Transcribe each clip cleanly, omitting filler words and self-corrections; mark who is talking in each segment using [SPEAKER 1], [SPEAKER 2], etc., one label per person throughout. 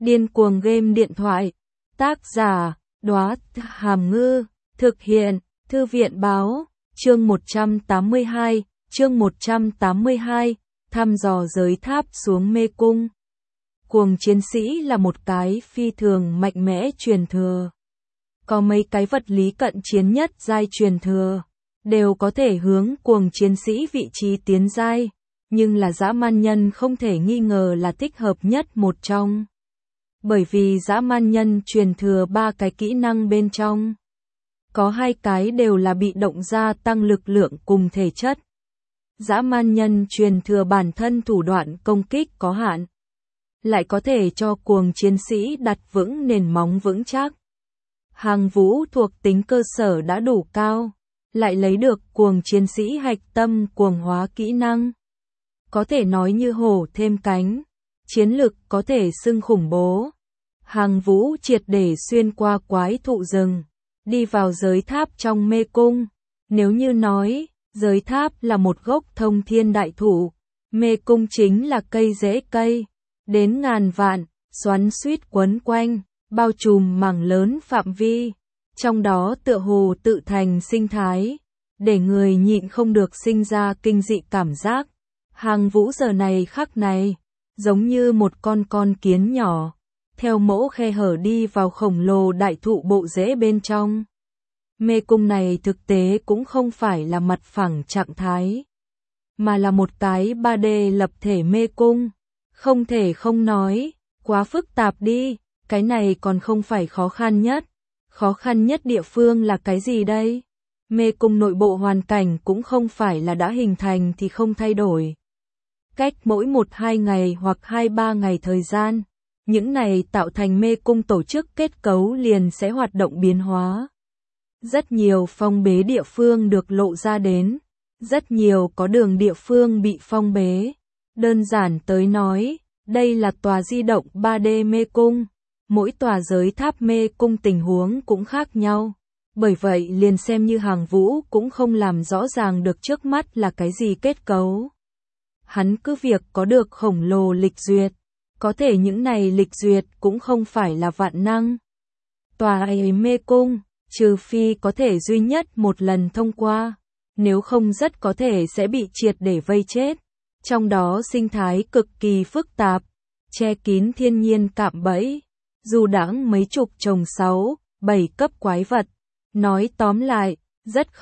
[SPEAKER 1] Điên cuồng game điện thoại. Tác giả, Đóa Hàm Ngư. Thực hiện, Thư viện báo. Chương 182, thăm dò giới tháp xuống mê cung. Cuồng chiến sĩ là một cái phi thường mạnh mẽ truyền thừa. Có mấy cái vật lý cận chiến nhất giai truyền thừa, đều có thể hướng cuồng chiến sĩ vị trí tiến giai, nhưng là dã man nhân không thể nghi ngờ là thích hợp nhất một trong. Bởi vì dã man nhân truyền thừa 3 cái kỹ năng bên trong. Có 2 cái đều là bị động gia tăng lực lượng cùng thể chất. Dã man nhân truyền thừa bản thân thủ đoạn công kích có hạn, lại có thể cho cuồng chiến sĩ đặt vững nền móng vững chắc. Hàng vũ thuộc tính cơ sở đã đủ cao, lại lấy được cuồng chiến sĩ hạch tâm cuồng hóa kỹ năng. Có thể nói như hổ thêm cánh, chiến lực có thể xưng khủng bố. Hàng vũ triệt để xuyên qua quái thụ rừng, đi vào giới tháp trong mê cung. Nếu như nói, giới tháp là một gốc thông thiên đại thụ, mê cung chính là cây rễ cây, đến ngàn vạn, xoắn xuýt quấn quanh, bao trùm mảng lớn phạm vi, trong đó tựa hồ tự thành sinh thái, để người nhịn không được sinh ra kinh dị cảm giác. Hàng vũ giờ này khắc này, giống như một con kiến nhỏ, theo mẫu khe hở đi vào khổng lồ đại thụ bộ rễ bên trong. Mê cung này thực tế cũng không phải là mặt phẳng trạng thái, mà là một cái 3D lập thể mê cung. Không thể không nói, quá phức tạp đi, cái này còn không phải khó khăn nhất. Khó khăn nhất địa phương là cái gì đây? Mê cung nội bộ hoàn cảnh cũng không phải là đã hình thành thì không thay đổi. Cách mỗi 1-2 ngày hoặc 2-3 ngày thời gian, những này tạo thành mê cung tổ chức kết cấu liền sẽ hoạt động biến hóa. Rất nhiều phong bế địa phương được lộ ra đến, rất nhiều có đường địa phương bị phong bế. Đơn giản tới nói, đây là tòa di động 3D mê cung. Mỗi tòa giới tháp mê cung tình huống cũng khác nhau. Bởi vậy liền xem như Hàng vũ cũng không làm rõ ràng được trước mắt là cái gì kết cấu. Hắn cứ việc có được khổng lồ lịch duyệt, có thể những này lịch duyệt cũng không phải là vạn năng. Tòa ấy mê cung, trừ phi có thể duy nhất một lần thông qua, nếu không rất có thể sẽ bị triệt để vây chết. Trong đó sinh thái cực kỳ phức tạp, che kín thiên nhiên cạm bẫy, dù đãng mấy chục chồng 6-7 cấp quái vật. Nói tóm lại, rất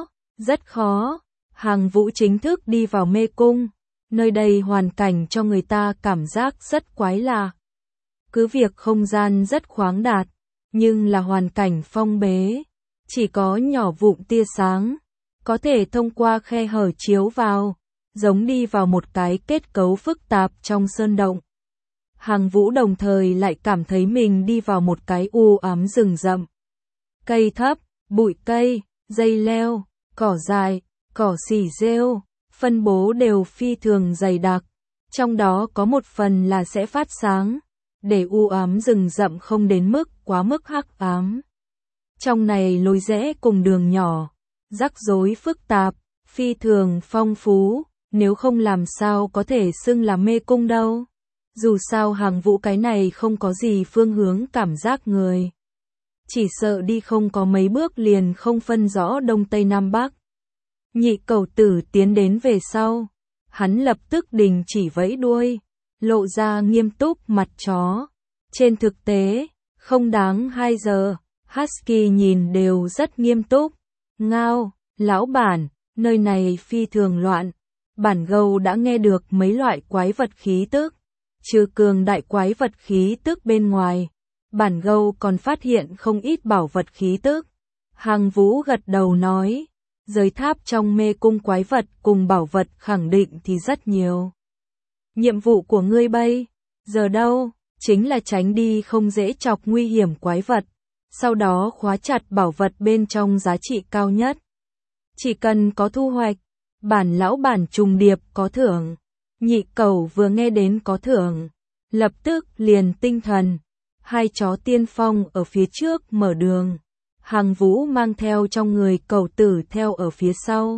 [SPEAKER 1] khó. Hàng vũ chính thức đi vào mê cung, nơi đây hoàn cảnh cho người ta cảm giác rất quái lạ. Cứ việc không gian rất khoáng đạt, nhưng là hoàn cảnh phong bế, chỉ có nhỏ vụn tia sáng, có thể thông qua khe hở chiếu vào, giống đi vào một cái kết cấu phức tạp trong sơn động. Hàng vũ đồng thời lại cảm thấy mình đi vào một cái u ám rừng rậm. Cây thấp, bụi cây, dây leo, cỏ dại, cỏ xỉ rêu, phân bố đều phi thường dày đặc. Trong đó có một phần là sẽ phát sáng, để u ám rừng rậm không đến mức quá mức hắc ám. Trong này lối rẽ cùng đường nhỏ, rắc rối phức tạp, phi thường phong phú, nếu không làm sao có thể xưng là mê cung đâu. Dù sao Hàng vũ cái này không có gì phương hướng cảm giác người. Chỉ sợ đi không có mấy bước liền không phân rõ đông tây nam bắc. Nhị cẩu tử tiến đến về sau, hắn lập tức đình chỉ vẫy đuôi, lộ ra nghiêm túc mặt chó. Trên thực tế, không đáng 2 giờ, Husky nhìn đều rất nghiêm túc. Ngao, lão bản, nơi này phi thường loạn. Bản gâu đã nghe được mấy loại quái vật khí tức. Trừ cường đại quái vật khí tức bên ngoài, bản gâu còn phát hiện không ít bảo vật khí tức. Hàng vũ gật đầu nói, giới tháp trong mê cung quái vật cùng bảo vật khẳng định thì rất nhiều. Nhiệm vụ của ngươi bây giờ đâu, chính là tránh đi không dễ chọc nguy hiểm quái vật, sau đó khóa chặt bảo vật bên trong giá trị cao nhất. Chỉ cần có thu hoạch, bản lão bản trùng điệp có thưởng. Nhị cẩu vừa nghe đến có thưởng, lập tức liền tinh thần. 2 chó tiên phong ở phía trước mở đường. Hàng vũ mang theo trong người cẩu tử theo ở phía sau.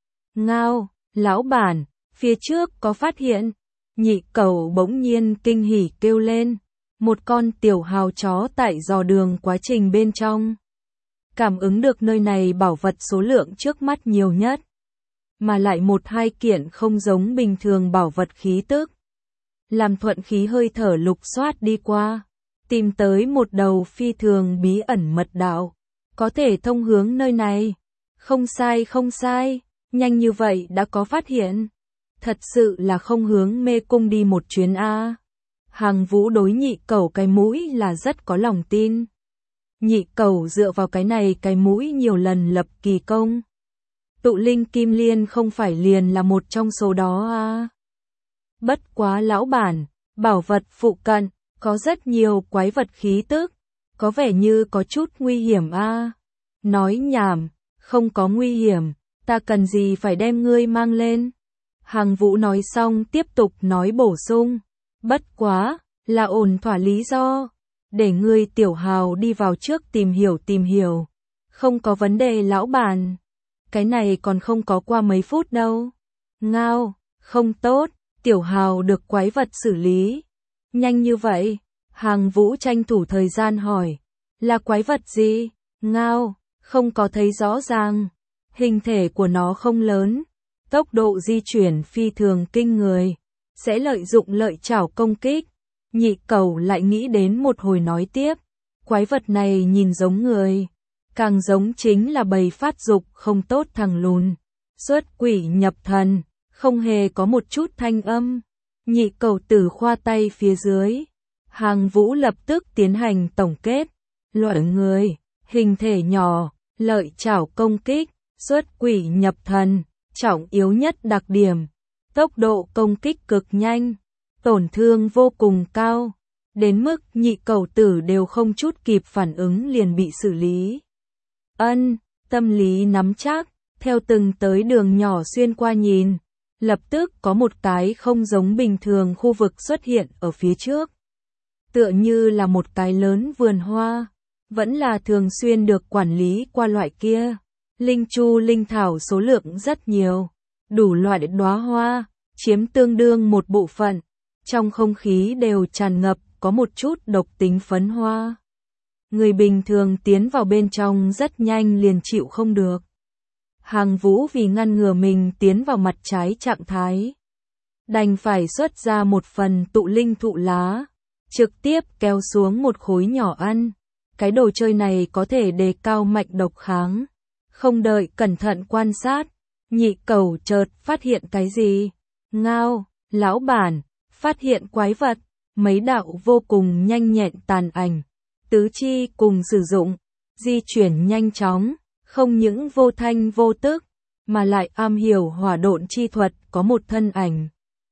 [SPEAKER 1] Ngao, lão bản, phía trước có phát hiện. Nhị cẩu bỗng nhiên kinh hỉ kêu lên. Một con tiểu hào chó tại dò đường quá trình bên trong. Cảm ứng được nơi này bảo vật số lượng trước mắt nhiều nhất. Mà lại một hai kiện không giống bình thường bảo vật khí tức. Làm thuận khí hơi thở lục soát đi qua. Tìm tới một đầu phi thường bí ẩn mật đạo. Có thể thông hướng nơi này. Không sai không sai. Nhanh như vậy đã có phát hiện. Thật sự là không hướng mê cung đi một chuyến a. Hàng Vũ đối Nhị Cẩu cái mũi là rất có lòng tin. Nhị Cẩu dựa vào cái này cái mũi nhiều lần lập kỳ công. Tụ linh kim liên không phải liền là một trong số đó a. Bất quá lão bản, bảo vật phụ cận, có rất nhiều quái vật khí tức, có vẻ như có chút nguy hiểm a. Nói nhảm, không có nguy hiểm, ta cần gì phải đem ngươi mang lên. Hàng Vũ nói xong tiếp tục nói bổ sung, bất quá, là ổn thỏa lý do, để ngươi tiểu hào đi vào trước tìm hiểu. Không có vấn đề lão bản. Cái này còn không có qua mấy phút đâu. Ngao, không tốt, tiểu hào được quái vật xử lý. Nhanh như vậy, Hàng Vũ tranh thủ thời gian hỏi, là quái vật gì? Ngao, không có thấy rõ ràng. Hình thể của nó không lớn, tốc độ di chuyển phi thường kinh người, sẽ lợi dụng lợi chảo công kích. Nhị Cẩu lại nghĩ đến một hồi nói tiếp, quái vật này nhìn giống người, càng giống chính là bầy phát dục không tốt thằng lùn, xuất quỷ nhập thần, không hề có một chút thanh âm. Nhị Cẩu tử khoa tay phía dưới, Hàng Vũ lập tức tiến hành tổng kết, loại người, hình thể nhỏ, lợi chảo công kích, xuất quỷ nhập thần, trọng yếu nhất đặc điểm, tốc độ công kích cực nhanh, tổn thương vô cùng cao, đến mức Nhị Cẩu tử đều không chút kịp phản ứng liền bị xử lý. Tâm lý nắm chắc, theo từng tới đường nhỏ xuyên qua nhìn, lập tức có một cái không giống bình thường khu vực xuất hiện ở phía trước. Tựa như là một cái lớn vườn hoa, vẫn là thường xuyên được quản lý qua loại kia. Linh chu linh thảo số lượng rất nhiều, đủ loại đóa hoa, chiếm tương đương một bộ phận. Trong không khí đều tràn ngập có một chút độc tính phấn hoa. Người bình thường tiến vào bên trong rất nhanh liền chịu không được. Hàng Vũ vì ngăn ngừa mình tiến vào mặt trái trạng thái, đành phải xuất ra một phần tụ linh thụ lá, trực tiếp kéo xuống một khối nhỏ ăn. Cái đồ chơi này có thể đề cao mạnh độc kháng. Không đợi cẩn thận quan sát, Nhị Cẩu chợt phát hiện cái gì? Ngao, lão bản, phát hiện quái vật, mấy đạo vô cùng nhanh nhẹn tàn ảnh, tứ chi cùng sử dụng, di chuyển nhanh chóng, không những vô thanh vô tức, mà lại am hiểu hỏa độn chi thuật, có một thân ảnh.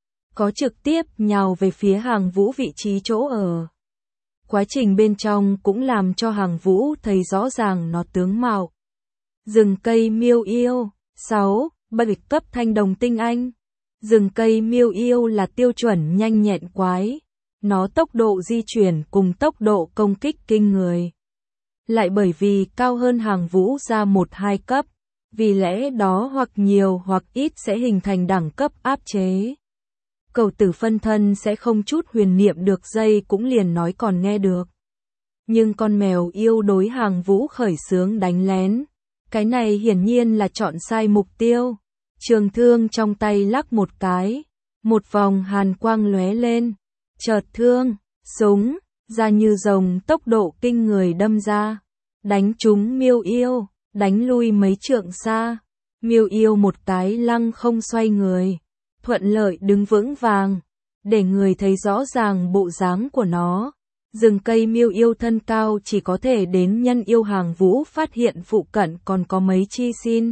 [SPEAKER 1] Có trực tiếp nhào về phía Hàng Vũ vị trí chỗ ở. Quá trình bên trong cũng làm cho Hàng Vũ thấy rõ ràng nó tướng mạo. Rừng cây miêu yêu, 6, bậc cấp thanh đồng tinh anh. Rừng cây miêu yêu là tiêu chuẩn nhanh nhẹn quái. Nó tốc độ di chuyển cùng tốc độ công kích kinh người. Lại bởi vì cao hơn Hàng Vũ ra 1-2 cấp, vì lẽ đó hoặc nhiều hoặc ít sẽ hình thành đẳng cấp áp chế. Cẩu tử phân thân sẽ không chút huyền niệm được dây cũng liền nói còn nghe được. Nhưng con mèo yêu đối Hàng Vũ khởi xướng đánh lén. Cái này hiển nhiên là chọn sai mục tiêu. Trường thương trong tay lắc một cái, một vòng hàn quang lóe lên, chợt thương, súng, ra như rồng tốc độ kinh người đâm ra, đánh trúng miêu yêu, đánh lui mấy trượng xa. Miêu yêu một cái lăng không xoay người, thuận lợi đứng vững vàng, để người thấy rõ ràng bộ dáng của nó. Rừng cây miêu yêu thân cao chỉ có thể đến nhân yêu. Hàng Vũ phát hiện phụ cận còn có mấy chi xin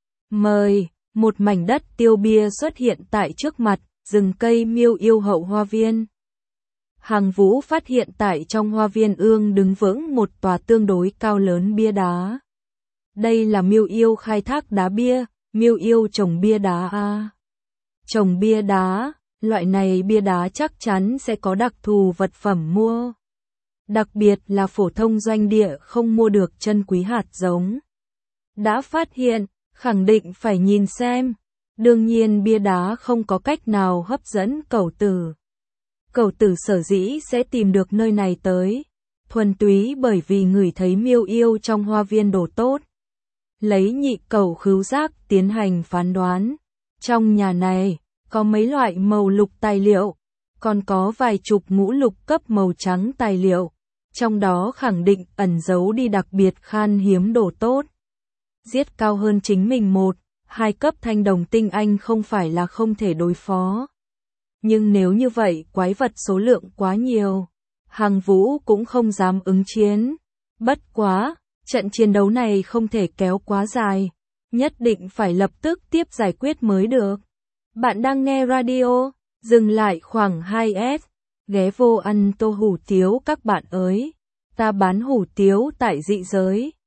[SPEAKER 1] mời, một mảnh đất tiêu bia xuất hiện tại trước mặt, rừng cây miêu yêu hậu hoa viên. Hàng Vũ phát hiện tại trong hoa viên ương đứng vững một tòa tương đối cao lớn bia đá. Đây là miêu yêu khai thác đá bia, miêu yêu trồng bia đá a. Trồng bia đá, loại này bia đá chắc chắn sẽ có đặc thù vật phẩm mua. Đặc biệt là phổ thông doanh địa không mua được chân quý hạt giống. Đã phát hiện, khẳng định phải nhìn xem. Đương nhiên bia đá không có cách nào hấp dẫn cẩu tử. Cẩu tử sở dĩ sẽ tìm được nơi này tới, thuần túy bởi vì người thấy miêu yêu trong hoa viên đồ tốt. Lấy nhị cẩu khứu giác tiến hành phán đoán. Trong nhà này, có mấy loại màu lục tài liệu, còn có vài chục ngũ lục cấp màu trắng tài liệu. Trong đó khẳng định ẩn giấu đi đặc biệt khan hiếm đồ tốt. Giết cao hơn chính mình 1-2 cấp thanh đồng tinh anh không phải là không thể đối phó. Nhưng nếu như vậy quái vật số lượng quá nhiều, Hàng Vũ cũng không dám ứng chiến. Bất quá, trận chiến đấu này không thể kéo quá dài, nhất định phải lập tức tiếp giải quyết mới được. Bạn đang nghe radio, dừng lại khoảng 2S, ghé vô ăn tô hủ tiếu các bạn ơi. Ta bán hủ tiếu tại dị giới.